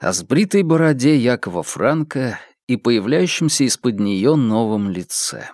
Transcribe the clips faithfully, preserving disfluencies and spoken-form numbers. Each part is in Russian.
о сбритой бороде Якова Франка и появляющемся из-под нее новом лице.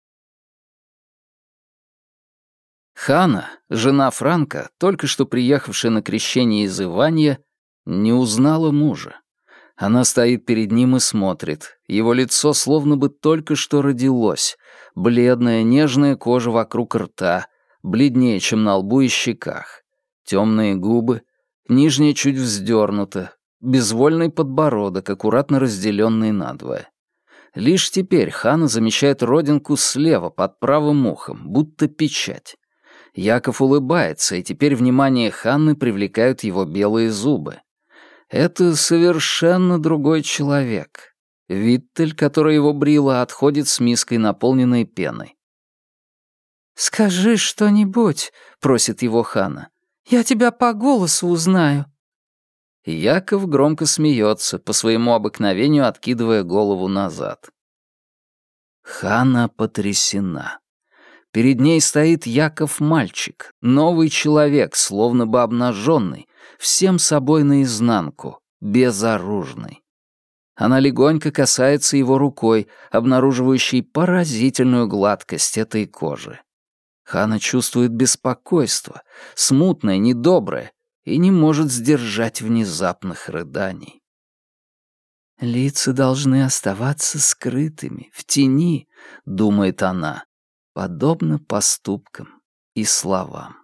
Ханна, жена Франка, только что приехавшая на крещение из Иванья, не узнала мужа. Она стоит перед ним и смотрит. Его лицо словно бы только что родилось. Бледная, нежная кожа вокруг рта, бледнее, чем на лбу и щеках. Темные губы, нижняя чуть вздернута, безвольный подбородок, аккуратно разделенный надвое. Лишь теперь Ханна замечает родинку слева под правым ухом, будто печать. Яков улыбается, и теперь внимание Ханны привлекают его белые зубы. Это совершенно другой человек. Виттель, который его брила, отходит с миской, наполненной пеной. «Скажи что-нибудь», — просит его Ханна. «Я тебя по голосу узнаю». Яков громко смеется, по своему обыкновению откидывая голову назад. Ханна потрясена. Перед ней стоит Яков-мальчик, новый человек, словно бы обнаженный, всем собой наизнанку, безоружный. Она легонько касается его рукой, обнаруживающей поразительную гладкость этой кожи. Ханна чувствует беспокойство, смутное, недоброе, и не может сдержать внезапных рыданий. «Лица должны оставаться скрытыми, в тени», — думает она, подобно поступкам и словам.